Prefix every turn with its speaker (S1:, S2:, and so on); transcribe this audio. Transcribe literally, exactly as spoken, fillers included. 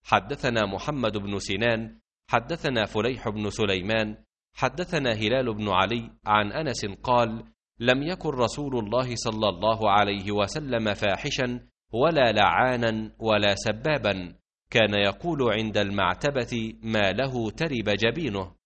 S1: حدثنا محمد بن سنان حدثنا فليح بن سليمان حدثنا هلال بن علي عن أنس قال: لم يكن رسول الله صلى الله عليه وسلم فاحشا ولا لعانا ولا سبابا، كان يقول عند المعتبة ما له ترب جبينه.